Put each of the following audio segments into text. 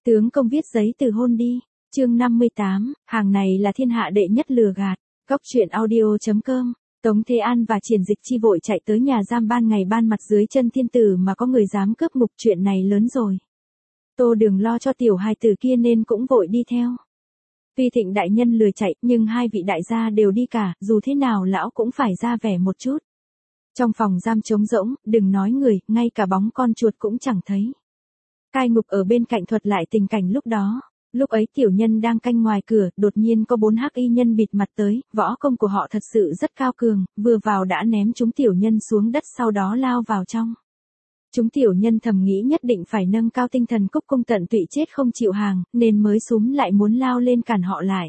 Tướng công viết giấy từ hôn đi. Chương 58, hàng này là thiên hạ đệ nhất lừa gạt. Góc truyện audio.com. Tống Thế An và Triển Dịch Chi vội chạy tới nhà giam ban ngày ban mặt dưới chân thiên tử mà có người dám cướp ngục, chuyện này lớn rồi. Tô Đường lo cho tiểu hài tử kia nên cũng vội đi theo. Tuy Thịnh đại nhân lười chạy, nhưng hai vị đại gia đều đi cả, dù thế nào lão cũng phải ra vẻ một chút. Trong phòng giam trống rỗng, đừng nói người, ngay cả bóng con chuột cũng chẳng thấy. Cai ngục ở bên cạnh thuật lại tình cảnh lúc đó. Lúc ấy tiểu nhân đang canh ngoài cửa, đột nhiên có 4 hắc y nhân bịt mặt tới, võ công của họ thật sự rất cao cường, vừa vào đã ném chúng tiểu nhân xuống đất, sau đó lao vào trong. Chúng tiểu nhân thầm nghĩ nhất định phải nâng cao tinh thần cúc cung tận tụy chết không chịu hàng, nên mới súm lại muốn lao lên cản họ lại.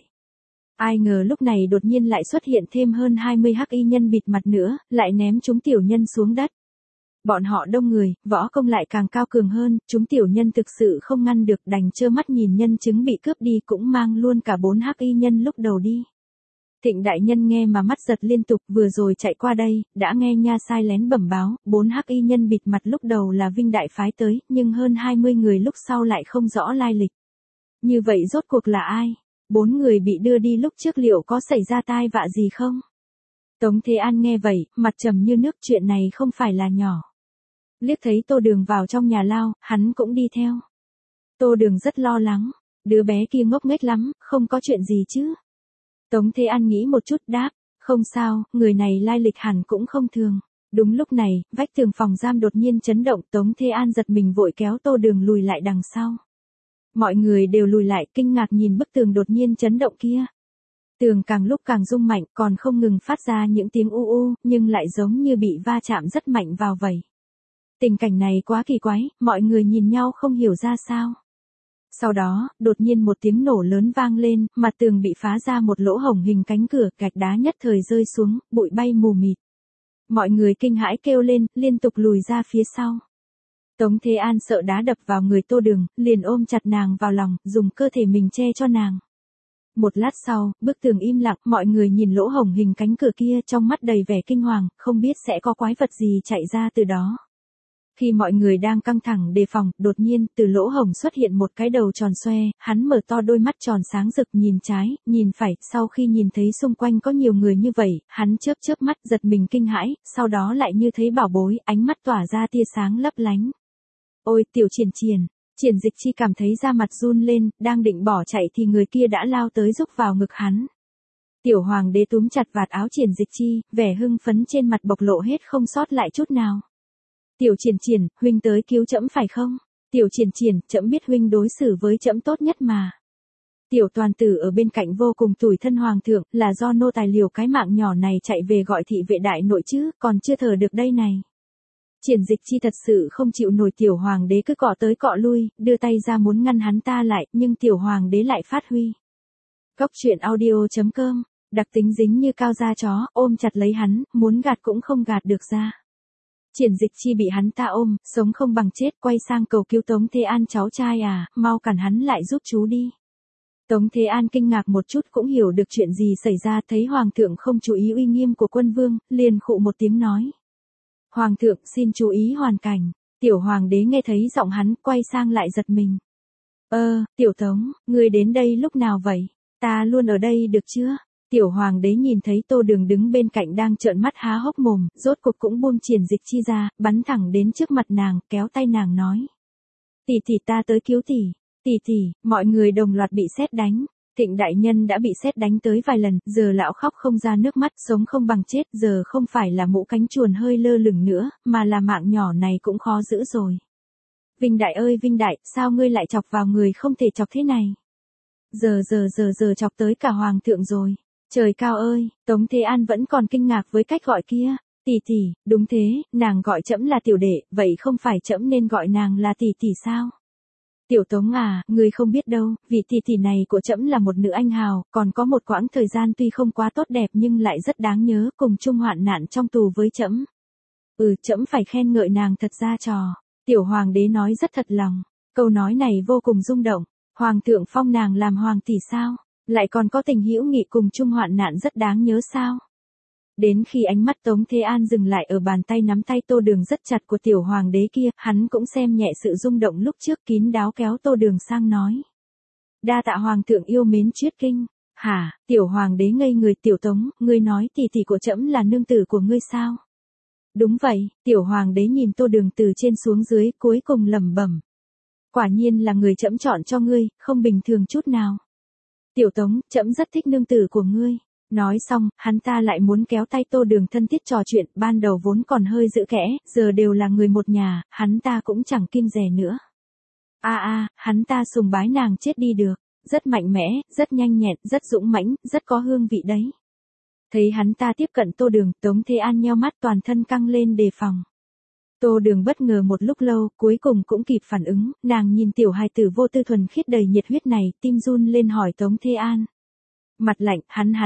Ai ngờ lúc này đột nhiên lại xuất hiện thêm hơn 20 hắc y nhân bịt mặt nữa, lại ném chúng tiểu nhân xuống đất. Bọn họ đông người, võ công lại càng cao cường hơn, chúng tiểu nhân thực sự không ngăn được, đành trơ mắt nhìn nhân chứng bị cướp đi, cũng mang luôn cả 4 hắc y nhân lúc đầu đi. Thịnh đại nhân nghe mà mắt giật liên tục, vừa rồi chạy qua đây, đã nghe nha sai lén bẩm báo, 4 hắc y nhân bịt mặt lúc đầu là Vinh đại phái tới, nhưng hơn 20 người lúc sau lại không rõ lai lịch. Như vậy rốt cuộc là ai? 4 người bị đưa đi lúc trước liệu có xảy ra tai vạ gì không? Tống Thế An nghe vậy, mặt trầm như nước, chuyện này không phải là nhỏ. Liếc thấy Tô Đường vào trong nhà lao, hắn cũng đi theo. Tô Đường rất lo lắng, đứa bé kia ngốc nghếch lắm, không có chuyện gì chứ? Tống Thế An nghĩ một chút đáp, không sao, người này lai lịch hẳn cũng không thường. Đúng lúc này, vách tường phòng giam đột nhiên chấn động, Tống Thế An giật mình vội kéo Tô Đường lùi lại đằng sau. Mọi người đều lùi lại, kinh ngạc nhìn bức tường đột nhiên chấn động kia. Tường càng lúc càng rung mạnh, còn không ngừng phát ra những tiếng u u, nhưng lại giống như bị va chạm rất mạnh vào vậy. Tình cảnh này quá kỳ quái, mọi người nhìn nhau không hiểu ra sao. Sau đó, đột nhiên một tiếng nổ lớn vang lên, mặt tường bị phá ra một lỗ hổng hình cánh cửa, gạch đá nhất thời rơi xuống, bụi bay mù mịt. Mọi người kinh hãi kêu lên, liên tục lùi ra phía sau. Tống Thế An sợ đá đập vào người Tô Đường, liền ôm chặt nàng vào lòng, dùng cơ thể mình che cho nàng. Một lát sau, bức tường im lặng, mọi người nhìn lỗ hổng hình cánh cửa kia trong mắt đầy vẻ kinh hoàng, không biết sẽ có quái vật gì chạy ra từ đó. Khi mọi người đang căng thẳng đề phòng, đột nhiên, từ lỗ hổng xuất hiện một cái đầu tròn xoe, hắn mở to đôi mắt tròn sáng rực nhìn trái, nhìn phải, sau khi nhìn thấy xung quanh có nhiều người như vậy, hắn chớp mắt giật mình kinh hãi, sau đó lại như thấy bảo bối, ánh mắt tỏa ra tia sáng lấp lánh. Ôi, tiểu Triển Triển! Triển Dịch Chi cảm thấy da mặt run lên, đang định bỏ chạy thì người kia đã lao tới rúc vào ngực hắn. Tiểu hoàng đế túm chặt vạt áo Triển Dịch Chi, vẻ hưng phấn trên mặt bộc lộ hết không sót lại chút nào. Tiểu Triển Triển, huynh tới cứu trẫm phải không? Tiểu Triển Triển, trẫm biết huynh đối xử với trẫm tốt nhất mà. Tiểu toàn tử ở bên cạnh vô cùng tủi thân hoàng thượng, là do nô tài liều cái mạng nhỏ này chạy về gọi thị vệ đại nội chứ, còn chưa thở được đây này. Triển Dịch Chi thật sự không chịu nổi tiểu hoàng đế cứ cọ tới cọ lui, đưa tay ra muốn ngăn hắn ta lại, nhưng tiểu hoàng đế lại phát huy. Góc truyện audio.com, đặc tính dính như cao da chó, ôm chặt lấy hắn, muốn gạt cũng không gạt được ra. Triển Dịch Chi bị hắn ta ôm, sống không bằng chết, quay sang cầu cứu Tống Thế An, cháu trai à, mau cản hắn lại giúp chú đi. Tống Thế An kinh ngạc một chút cũng hiểu được chuyện gì xảy ra, thấy hoàng thượng không chú ý uy nghiêm của quân vương, liền khụ một tiếng nói. Hoàng thượng xin chú ý hoàn cảnh. Tiểu hoàng đế nghe thấy giọng hắn, quay sang lại giật mình. Tiểu Tống, ngươi đến đây lúc nào vậy? Ta luôn ở đây được chưa? Tiểu hoàng đế nhìn thấy Tô Đường đứng bên cạnh đang trợn mắt há hốc mồm, rốt cuộc cũng buông Triển Dịch Chi ra, bắn thẳng đến trước mặt nàng, kéo tay nàng nói. Tỷ tỷ, ta tới cứu tỷ. Tỷ tỷ, mọi người đồng loạt bị sét đánh. Thịnh đại nhân đã bị sét đánh tới vài lần, giờ lão khóc không ra nước mắt, sống không bằng chết, giờ không phải là mũ cánh chuồn hơi lơ lửng nữa, mà là mạng nhỏ này cũng khó giữ rồi. Vinh đại ơi Vinh đại, sao ngươi lại chọc vào người không thể chọc thế này? Giờ chọc tới cả hoàng thượng rồi. Trời cao ơi, Tống Thế An vẫn còn kinh ngạc với cách gọi kia. Tỷ tỷ, đúng thế, nàng gọi trẫm là tiểu đệ, vậy không phải trẫm nên gọi nàng là tỷ tỷ sao? Tiểu Tống à, ngươi không biết đâu, vị tỷ tỷ này của trẫm là một nữ anh hào, còn có một quãng thời gian tuy không quá tốt đẹp nhưng lại rất đáng nhớ, cùng chung hoạn nạn trong tù với trẫm. Trẫm phải khen ngợi nàng thật ra trò. Tiểu hoàng đế nói rất thật lòng, câu nói này vô cùng rung động. Hoàng thượng phong nàng làm hoàng tỷ sao? Lại còn có tình hữu nghị cùng chung hoạn nạn rất đáng nhớ sao? Đến khi ánh mắt Tống Thế An dừng lại ở bàn tay nắm tay Tô Đường rất chặt của tiểu hoàng đế kia, hắn cũng xem nhẹ sự rung động lúc trước, kín đáo kéo Tô Đường sang nói. Đa tạ hoàng thượng yêu mến chuyết kinh. Hả, tiểu hoàng đế ngây người. Tiểu Tống, ngươi nói tỷ tỷ của trẫm là nương tử của ngươi sao? Đúng vậy, tiểu hoàng đế nhìn Tô Đường từ trên xuống dưới, cuối cùng lẩm bẩm. Quả nhiên là người trẫm chọn cho ngươi, không bình thường chút nào. Tiểu Tống, trẫm rất thích nương tử của ngươi. Nói xong, hắn ta lại muốn kéo tay Tô Đường thân thiết trò chuyện, ban đầu vốn còn hơi giữ kẽ, giờ đều là người một nhà, hắn ta cũng chẳng kiêng dè nữa. Hắn ta sùng bái nàng chết đi được, rất mạnh mẽ, rất nhanh nhẹn, rất dũng mãnh, rất có hương vị đấy. Thấy hắn ta tiếp cận Tô Đường, Tống Thế An nheo mắt, toàn thân căng lên đề phòng. Tô Đường bất ngờ một lúc lâu, cuối cùng cũng kịp phản ứng, nàng nhìn tiểu hài tử vô tư thuần khiết đầy nhiệt huyết này, tim run lên hỏi Tống Thế An. Mặt lạnh,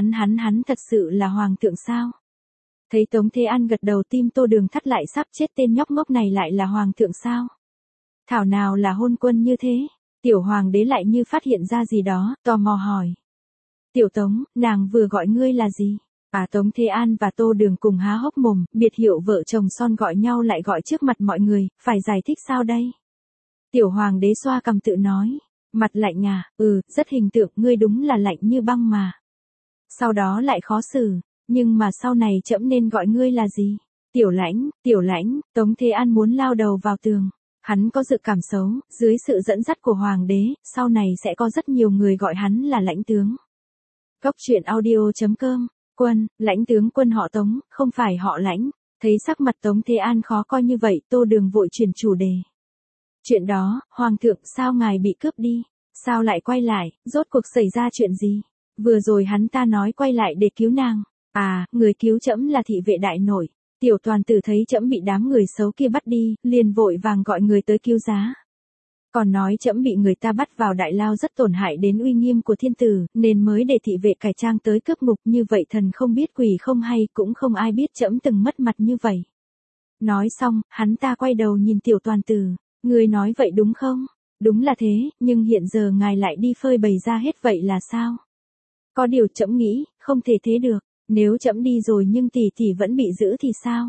hắn thật sự là hoàng thượng sao? Thấy Tống Thế An gật đầu, tim Tô Đường thắt lại, sắp chết, tên nhóc ngốc này lại là hoàng thượng sao? Thảo nào là hôn quân như thế? Tiểu hoàng đế lại như phát hiện ra gì đó, tò mò hỏi. Tiểu Tống, nàng vừa gọi ngươi là gì? Tống Thế An và Tô Đường cùng há hốc mồm, biệt hiệu vợ chồng son gọi nhau lại gọi trước mặt mọi người, phải giải thích sao đây? Tiểu hoàng đế xoa cằm tự nói. Mặt lạnh à, rất hình tượng, ngươi đúng là lạnh như băng mà. Sau đó lại khó xử, nhưng mà sau này trẫm nên gọi ngươi là gì? Tiểu Lãnh, Tống Thế An muốn lao đầu vào tường. Hắn có dự cảm xấu, dưới sự dẫn dắt của hoàng đế, sau này sẽ có rất nhiều người gọi hắn là Lãnh tướng. Cốc truyện audio.com, Lãnh tướng quân họ Tống, không phải họ Lãnh. Thấy sắc mặt Tống Thế An khó coi như vậy, Tô Đường vội chuyển chủ đề. Chuyện đó, hoàng thượng, sao ngài bị cướp đi? Sao lại quay lại, rốt cuộc xảy ra chuyện gì? Vừa rồi hắn ta nói quay lại để cứu nàng. Người cứu trẫm là thị vệ đại nội. Tiểu toàn tử thấy trẫm bị đám người xấu kia bắt đi, liền vội vàng gọi người tới cứu giá. Còn nói trẫm bị người ta bắt vào đại lao rất tổn hại đến uy nghiêm của thiên tử, nên mới để thị vệ cải trang tới cướp ngục, như vậy thần không biết quỷ không hay, cũng không ai biết trẫm từng mất mặt như vậy. Nói xong, hắn ta quay đầu nhìn tiểu toàn tử. Ngươi nói vậy đúng không? Đúng là thế, nhưng hiện giờ ngài lại đi phơi bày ra hết vậy là sao? Có điều trẫm nghĩ, không thể thế được, nếu trẫm đi rồi nhưng tỷ vẫn bị giữ thì sao?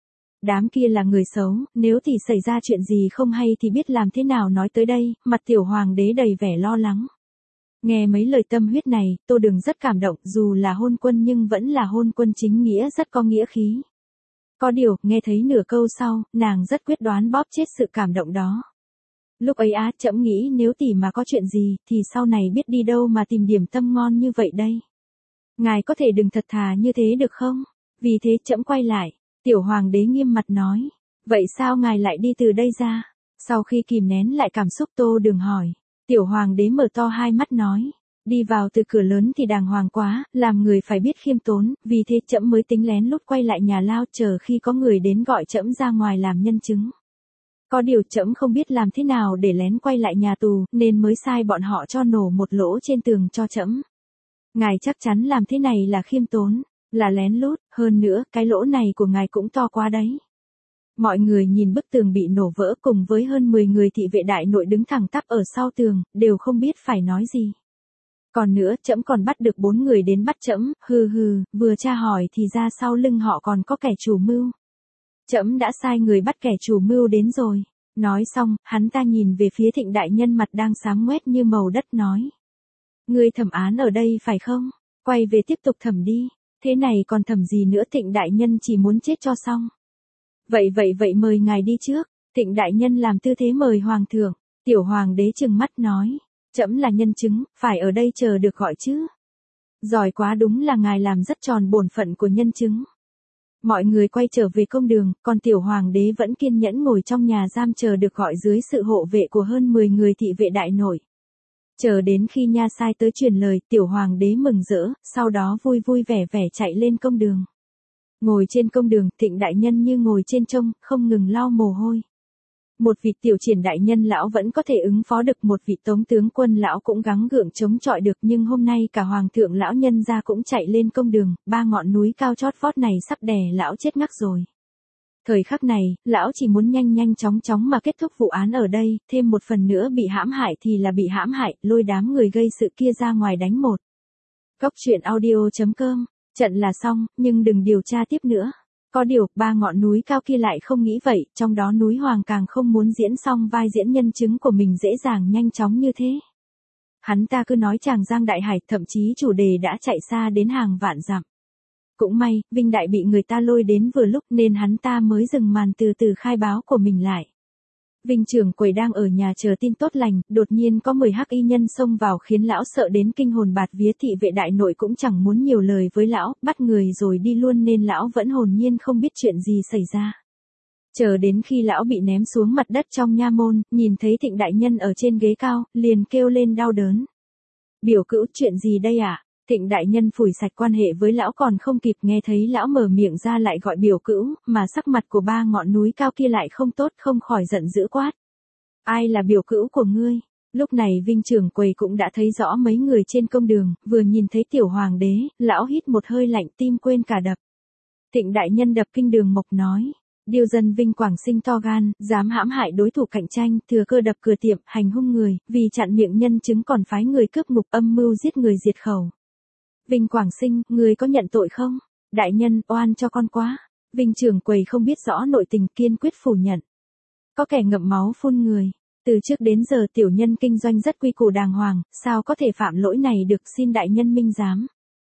Đám kia là người xấu, nếu tỷ xảy ra chuyện gì không hay thì biết làm thế nào? Nói tới đây, mặt tiểu hoàng đế đầy vẻ lo lắng. Nghe mấy lời tâm huyết này, Tô Đường rất cảm động, dù là hôn quân nhưng vẫn là hôn quân chính nghĩa, rất có nghĩa khí. Có điều, nghe thấy nửa câu sau, nàng rất quyết đoán bóp chết sự cảm động đó. Lúc ấy trẫm nghĩ nếu tỷ mà có chuyện gì, thì sau này biết đi đâu mà tìm điểm tâm ngon như vậy đây. Ngài có thể đừng thật thà như thế được không? Vì thế trẫm quay lại. Tiểu hoàng đế nghiêm mặt nói. Vậy sao ngài lại đi từ đây ra? Sau khi kìm nén lại cảm xúc, Tô Đường hỏi. Tiểu hoàng đế mở to hai mắt nói. Đi vào từ cửa lớn thì đàng hoàng quá, làm người phải biết khiêm tốn, vì thế trẫm mới tính lén lút quay lại nhà lao, chờ khi có người đến gọi trẫm ra ngoài làm nhân chứng. Có điều trẫm không biết làm thế nào để lén quay lại nhà tù, nên mới sai bọn họ cho nổ một lỗ trên tường cho trẫm. Ngài chắc chắn làm thế này là khiêm tốn, là lén lút, hơn nữa, cái lỗ này của ngài cũng to quá đấy. Mọi người nhìn bức tường bị nổ vỡ cùng với hơn 10 người thị vệ đại nội đứng thẳng tắp ở sau tường, đều không biết phải nói gì. Còn nữa, trẫm còn bắt được 4 người đến bắt trẫm, vừa tra hỏi thì ra sau lưng họ còn có kẻ chủ mưu. Trẫm đã sai người bắt kẻ chủ mưu đến rồi. Nói xong, hắn ta nhìn về phía Thịnh đại nhân mặt đang xám ngoét như màu đất nói. Ngươi thẩm án ở đây phải không? Quay về tiếp tục thẩm đi. Thế này còn thẩm gì nữa? Thịnh đại nhân chỉ muốn chết cho xong. Vậy mời ngài đi trước. Thịnh đại nhân làm tư thế mời hoàng thượng. Tiểu hoàng đế trừng mắt nói. Trẫm là nhân chứng, phải ở đây chờ được gọi chứ. Giỏi quá, đúng là ngài làm rất tròn bổn phận của nhân chứng. Mọi người quay trở về công đường, còn tiểu hoàng đế vẫn kiên nhẫn ngồi trong nhà giam chờ được gọi dưới sự hộ vệ của hơn 10 người thị vệ đại nội. Chờ đến khi nha sai tới truyền lời, tiểu hoàng đế mừng rỡ, sau đó vui vẻ chạy lên công đường. Ngồi trên công đường, Thịnh đại nhân như ngồi trên trông, không ngừng lau mồ hôi. Một vị tiểu triển đại nhân lão vẫn có thể ứng phó được, một vị tống tướng quân lão cũng gắng gượng chống chọi được, nhưng hôm nay cả hoàng thượng lão nhân gia cũng chạy lên công đường, 3 ngọn núi cao chót vót này sắp đè lão chết ngắc rồi. Thời khắc này, lão chỉ muốn nhanh chóng mà kết thúc vụ án ở đây, thêm một phần nữa bị hãm hại thì là bị hãm hại, lôi đám người gây sự kia ra ngoài đánh một. Cốc truyện audio.com Trận là xong, nhưng đừng điều tra tiếp nữa. Có điều, ba ngọn núi cao kia lại không nghĩ vậy, trong đó núi Hoàng càng không muốn diễn xong vai diễn nhân chứng của mình dễ dàng nhanh chóng như thế. Hắn ta cứ nói Tràng Giang Đại Hải, thậm chí chủ đề đã chạy xa đến hàng vạn dặm. Cũng may, Vinh Đại bị người ta lôi đến vừa lúc nên hắn ta mới dừng màn từ từ khai báo của mình lại. Vinh trưởng quầy đang ở nhà chờ tin tốt lành, đột nhiên có 10 hắc y nhân xông vào khiến lão sợ đến kinh hồn bạt vía. Thị vệ đại nội cũng chẳng muốn nhiều lời với lão, bắt người rồi đi luôn nên lão vẫn hồn nhiên không biết chuyện gì xảy ra. Chờ đến khi lão bị ném xuống mặt đất trong nha môn, nhìn thấy Thịnh đại nhân ở trên ghế cao, liền kêu lên đau đớn. Biểu cữu, chuyện gì đây ạ? Thịnh đại nhân phủi sạch quan hệ với lão còn không kịp nghe thấy lão mở miệng ra lại gọi biểu cữu, mà sắc mặt của ba ngọn núi cao kia lại không tốt, không khỏi giận dữ quát. Ai là biểu cữu của ngươi? Lúc này Vinh trưởng quầy cũng đã thấy rõ mấy người trên công đường, vừa nhìn thấy tiểu hoàng đế, lão hít một hơi lạnh, tim quên cả đập. Thịnh đại nhân đập kinh đường mộc nói. Điêu dân Vinh Quảng Sinh to gan, dám hãm hại đối thủ cạnh tranh, thừa cơ đập cửa tiệm, hành hung người, vì chặn miệng nhân chứng còn phái người cướp ngục, âm mưu giết người diệt khẩu. Vinh Quảng Sinh, người có nhận tội không? Đại nhân, oan cho con quá. Vinh trưởng quầy không biết rõ nội tình, kiên quyết phủ nhận. Có kẻ ngậm máu phun người. Từ trước đến giờ tiểu nhân kinh doanh rất quy củ đàng hoàng, sao có thể phạm lỗi này được, xin đại nhân minh giám.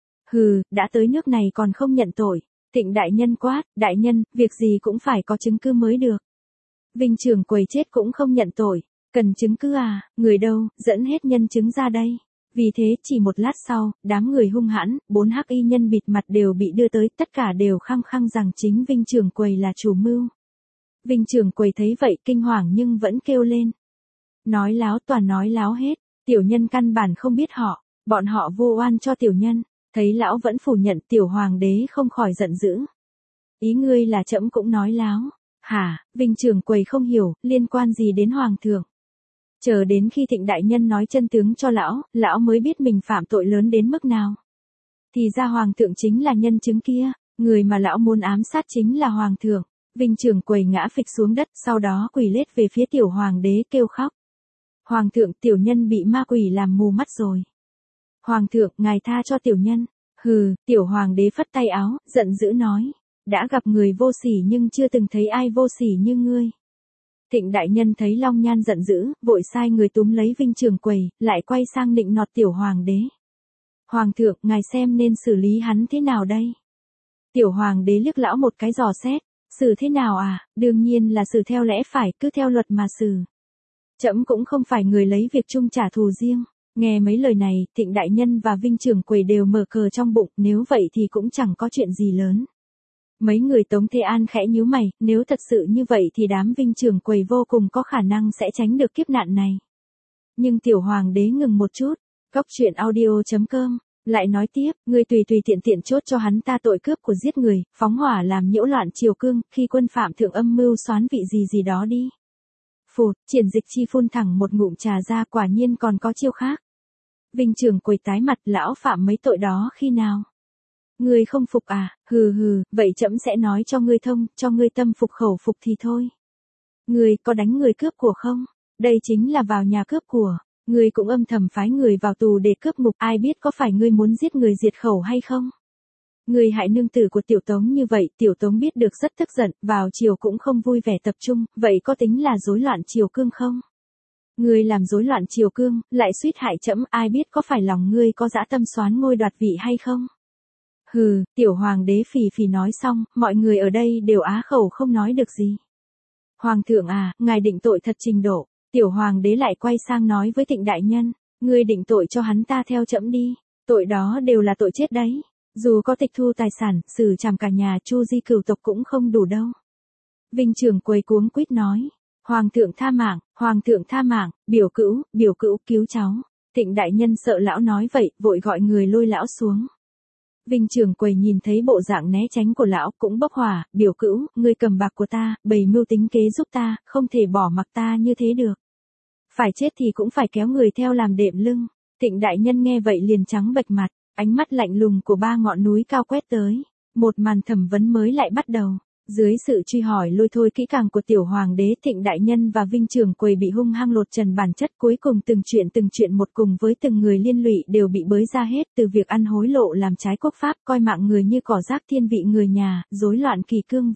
Hừ, đã tới nước này còn không nhận tội. Thịnh đại nhân quát, đại nhân, việc gì cũng phải có chứng cứ mới được. Vinh trưởng quầy chết cũng không nhận tội. Cần chứng cứ à, người đâu, dẫn hết nhân chứng ra đây. Vì thế chỉ một lát sau, đám người hung hãn, 4 hắc y nhân bịt mặt đều bị đưa tới, tất cả đều khăng khăng rằng chính Vinh trưởng quầy là chủ mưu. Vinh trưởng quầy thấy vậy kinh hoàng nhưng vẫn kêu lên. Nói láo, toàn nói láo hết, tiểu nhân căn bản không biết họ, bọn họ vu oan cho tiểu nhân. Thấy lão vẫn phủ nhận, tiểu hoàng đế không khỏi giận dữ. Ý ngươi là trẫm cũng nói láo. Hả? Vinh trưởng quầy không hiểu, liên quan gì đến hoàng thượng? Chờ đến khi Thịnh đại nhân nói chân tướng cho lão mới biết mình phạm tội lớn đến mức nào. Thì ra hoàng thượng chính là nhân chứng kia, người mà lão muốn ám sát chính là hoàng thượng. Vinh trưởng quầy ngã phịch xuống đất, sau đó quỳ lết về phía tiểu hoàng đế kêu khóc. Hoàng thượng, tiểu nhân bị ma quỷ làm mù mắt rồi. Hoàng thượng, ngài tha cho tiểu nhân. Hừ, tiểu hoàng đế phất tay áo, giận dữ nói. Đã gặp người vô sỉ nhưng chưa từng thấy ai vô sỉ như ngươi. Thịnh đại nhân thấy Long Nhan giận dữ, vội sai người túm lấy Vinh trưởng quầy, lại quay sang nịnh nọt tiểu hoàng đế. Hoàng thượng, ngài xem nên xử lý hắn thế nào đây? Tiểu hoàng đế liếc lão một cái dò xét, xử thế nào à, đương nhiên là xử theo lẽ phải, cứ theo luật mà xử. Trẫm cũng không phải người lấy việc chung trả thù riêng. Nghe mấy lời này, Thịnh đại nhân và Vinh trưởng quầy đều mở cờ trong bụng, nếu vậy thì cũng chẳng có chuyện gì lớn. Mấy người Tống Thế An khẽ nhíu mày, nếu thật sự như vậy thì đám Vinh trưởng quầy vô cùng có khả năng sẽ tránh được kiếp nạn này. Nhưng tiểu hoàng đế ngừng một chút, Góc Truyện Audio.com, lại nói tiếp, ngươi tùy tiện chốt cho hắn ta tội cướp của giết người, phóng hỏa làm nhiễu loạn triều cương, khi quân phạm thượng âm mưu xoán vị gì đó đi. Phụt, Triển Dịch Chi phun thẳng một ngụm trà ra, quả nhiên còn có chiêu khác. Vinh trưởng quầy tái mặt, lão phạm mấy tội đó khi nào? Ngươi không phục à, hừ, vậy trẫm sẽ nói cho ngươi thông, cho ngươi tâm phục khẩu phục thì thôi. Ngươi có đánh người cướp của không? Đây chính là vào nhà cướp của. Ngươi cũng âm thầm phái người vào tù để cướp ngục, ai biết có phải ngươi muốn giết người diệt khẩu hay không? Ngươi hại nương tử của tiểu tống như vậy, tiểu tống biết được rất tức giận, vào chiều cũng không vui vẻ tập trung, vậy có tính là rối loạn triều cương không? Ngươi làm rối loạn triều cương, lại suýt hại trẫm, ai biết có phải lòng ngươi có dã tâm xoán ngôi đoạt vị hay không? Hừ, tiểu hoàng đế phì nói xong, mọi người ở đây đều á khẩu không nói được gì. Hoàng thượng à, ngài định tội thật trình độ. Tiểu hoàng đế lại quay sang nói với Thịnh đại nhân, ngươi định tội cho hắn ta theo trẫm đi, tội đó đều là tội chết đấy. Dù có tịch thu tài sản, xử trảm cả nhà, chu di cửu tộc cũng không đủ đâu. Vinh trưởng quầy cuống quýt nói, hoàng thượng tha mạng, biểu cữu cứu cháu. Thịnh đại nhân sợ lão nói vậy, vội gọi người lôi lão xuống. Vinh trưởng quầy nhìn thấy bộ dạng né tránh của lão cũng bốc hỏa, biểu cữu, ngươi cầm bạc của ta, bày mưu tính kế giúp ta, không thể bỏ mặc ta như thế được. Phải chết thì cũng phải kéo người theo làm đệm lưng. Thịnh đại nhân nghe vậy liền trắng bệch mặt, ánh mắt lạnh lùng của ba ngọn núi cao quét tới. Một màn thẩm vấn mới lại bắt đầu. Dưới sự truy hỏi lôi thôi kỹ càng của tiểu hoàng đế, Thịnh đại nhân và Vinh Trường Quầy bị hung hăng lột trần bản chất, cuối cùng từng chuyện một cùng với từng người liên lụy đều bị bới ra hết, từ việc ăn hối lộ làm trái quốc pháp, coi mạng người như cỏ rác, thiên vị người nhà, rối loạn kỷ cương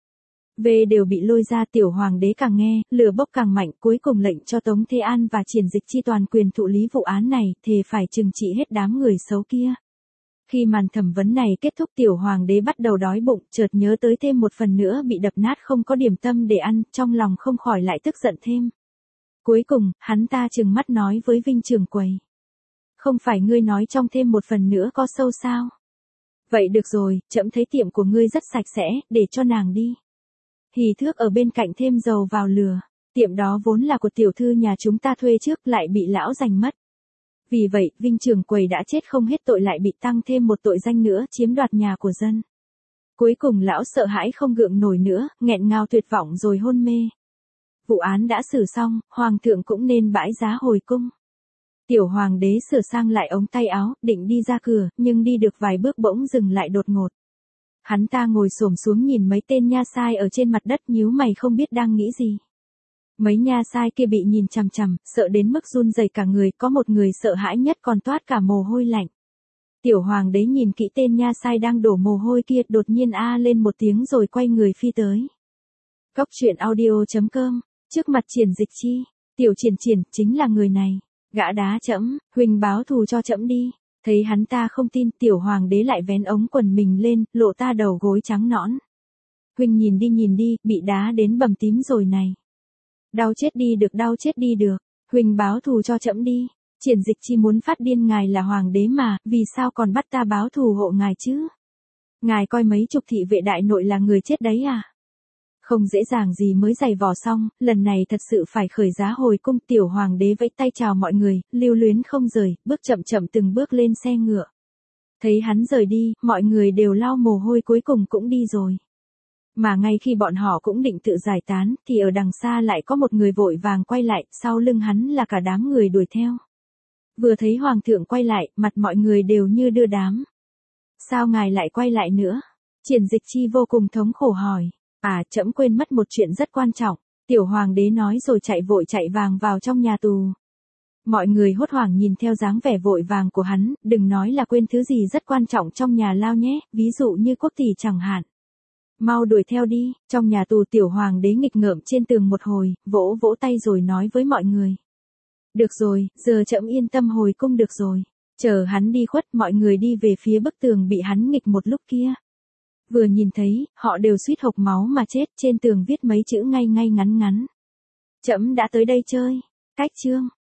v đều bị lôi ra. Tiểu hoàng đế càng nghe, lửa bốc càng mạnh, cuối cùng lệnh cho Tống Thế An và Triển Dịch Chi toàn quyền thụ lý vụ án này, thề phải trừng trị hết đám người xấu kia. Khi màn thẩm vấn này kết thúc, tiểu hoàng đế bắt đầu đói bụng, chợt nhớ tới thêm một phần nữa bị đập nát không có điểm tâm để ăn, trong lòng không khỏi lại tức giận thêm. Cuối cùng, hắn ta trừng mắt nói với Vinh Trường Quầy. Không phải ngươi nói trong thêm một phần nữa có sâu sao? Vậy được rồi, trẫm thấy tiệm của ngươi rất sạch sẽ, để cho nàng đi. Hì Thước ở bên cạnh thêm dầu vào lửa. Tiệm đó vốn là của tiểu thư nhà chúng ta thuê trước, lại bị lão giành mất. Vì vậy, Vinh Trường Quầy đã chết không hết tội, lại bị tăng thêm một tội danh nữa, chiếm đoạt nhà của dân. Cuối cùng lão sợ hãi không gượng nổi nữa, nghẹn ngào tuyệt vọng rồi hôn mê. Vụ án đã xử xong, hoàng thượng cũng nên bãi giá hồi cung. Tiểu hoàng đế sửa sang lại ống tay áo, định đi ra cửa, nhưng đi được vài bước bỗng dừng lại đột ngột. Hắn ta ngồi xổm xuống nhìn mấy tên nha sai ở trên mặt đất, nhíu mày không biết đang nghĩ gì. Mấy nha sai kia bị nhìn chằm chằm, sợ đến mức run rẩy cả người, có một người sợ hãi nhất còn toát cả mồ hôi lạnh. Tiểu hoàng đế nhìn kỹ tên nha sai đang đổ mồ hôi kia, đột nhiên a lên một tiếng rồi quay người phi tới. Cóc truyện audio.com, trước mặt Triển Dịch Chi, tiểu Triển chính là người này, gã đá trẫm, huynh báo thù cho trẫm đi. Thấy hắn ta không tin, tiểu hoàng đế lại vén ống quần mình lên, lộ ta đầu gối trắng nõn. Huynh nhìn đi, bị đá đến bầm tím rồi này. Đau chết đi được, huynh báo thù cho trẫm đi. Triển Dịch Chi muốn phát điên, ngài là hoàng đế mà, vì sao còn bắt ta báo thù hộ ngài chứ? Ngài coi mấy chục thị vệ đại nội là người chết đấy à? Không dễ dàng gì mới giày vò xong, lần này thật sự phải khởi giá hồi cung. Tiểu hoàng đế vẫy tay chào mọi người, lưu luyến không rời, bước chậm từng bước lên xe ngựa. Thấy hắn rời đi, mọi người đều lau mồ hôi, cuối cùng cũng đi rồi. Mà ngay khi bọn họ cũng định tự giải tán, thì ở đằng xa lại có một người vội vàng quay lại, sau lưng hắn là cả đám người đuổi theo. Vừa thấy hoàng thượng quay lại, mặt mọi người đều như đưa đám. Sao ngài lại quay lại nữa? Triển Dịch Chi vô cùng thống khổ hỏi. À, trẫm quên mất một chuyện rất quan trọng. Tiểu hoàng đế nói rồi chạy vàng vào trong nhà tù. Mọi người hốt hoảng nhìn theo dáng vẻ vội vàng của hắn, đừng nói là quên thứ gì rất quan trọng trong nhà lao nhé, ví dụ như quốc tỷ chẳng hạn. Mau đuổi theo đi. Trong nhà tù, tiểu hoàng đế nghịch ngợm trên tường một hồi, vỗ tay rồi nói với mọi người. Được rồi, giờ trẫm yên tâm hồi cung được rồi. Chờ hắn đi khuất, mọi người đi về phía bức tường bị hắn nghịch một lúc kia. Vừa nhìn thấy, họ đều suýt hộc máu mà chết, trên tường viết mấy chữ ngay ngắn. Trẫm đã tới đây chơi. Cách chương.